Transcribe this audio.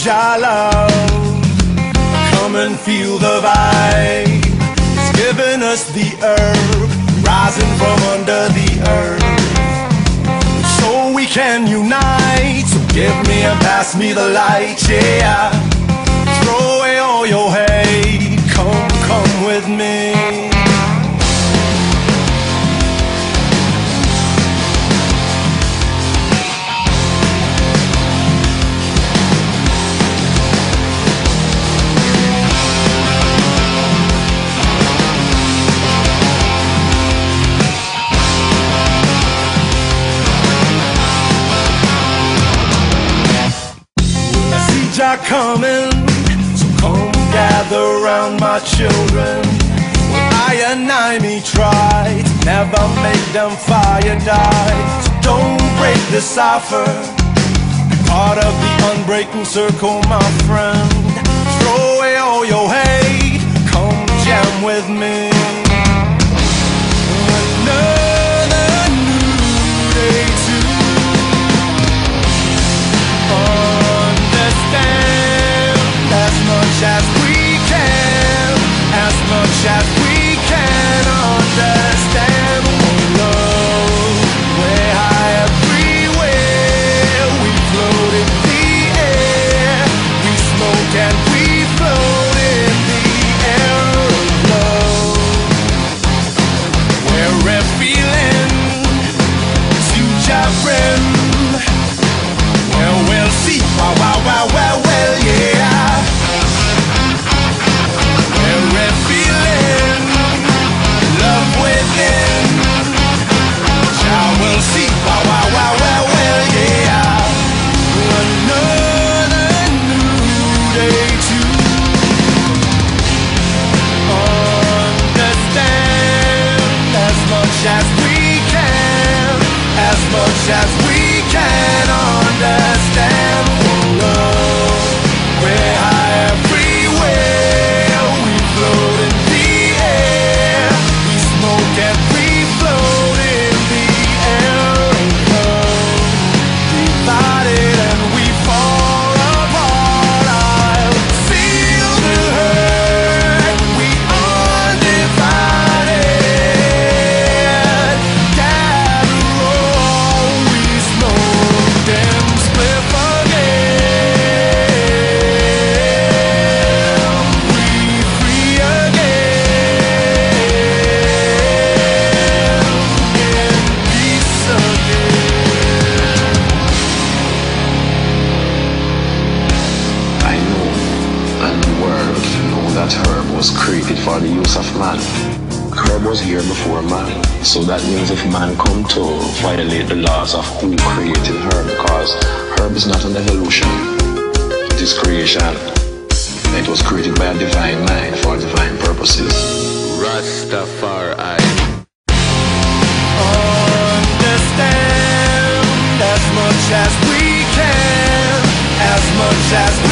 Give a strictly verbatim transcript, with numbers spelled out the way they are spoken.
Jah love. Come and feel the vibe. It's giving us the herb, rising from under the earth, so we can unite. So give me and pass me the light, yeah. Throw away all your hate. Come, come with me. Jah coming, so come gather round my children. When I and I me try to never make them fire die. So don't break the cipher, be part of the unbreaking circle, my friend. Throw away all your hate, come jam with me. Another new day to as much as we can, as much as we can understand. Oh love, we're high everywhere. We float in the air, we smoke and we float in the air of love. We're feeling to Jah friend. Well, we'll see. Wow, wow, wow, wow, well, yeah. We'll see, wow, wow, wow, well, well, yeah. Another new day to understand. As much as we can, as much as we can understand. Oh love, we're high everywhere. We float in the air, we smoke and we float in the divided and we fall apart. I'll feel the hurt. We are divided. Gather all, we smoke and split again. We free again. In peace again. That herb was created for the use of man. Herb was here before man. So that means if man come to violate the laws of who created herb, because herb is not an evolution, it is creation. It was created by a divine mind for divine purposes. Rastafari. Understand as much as we can, as much as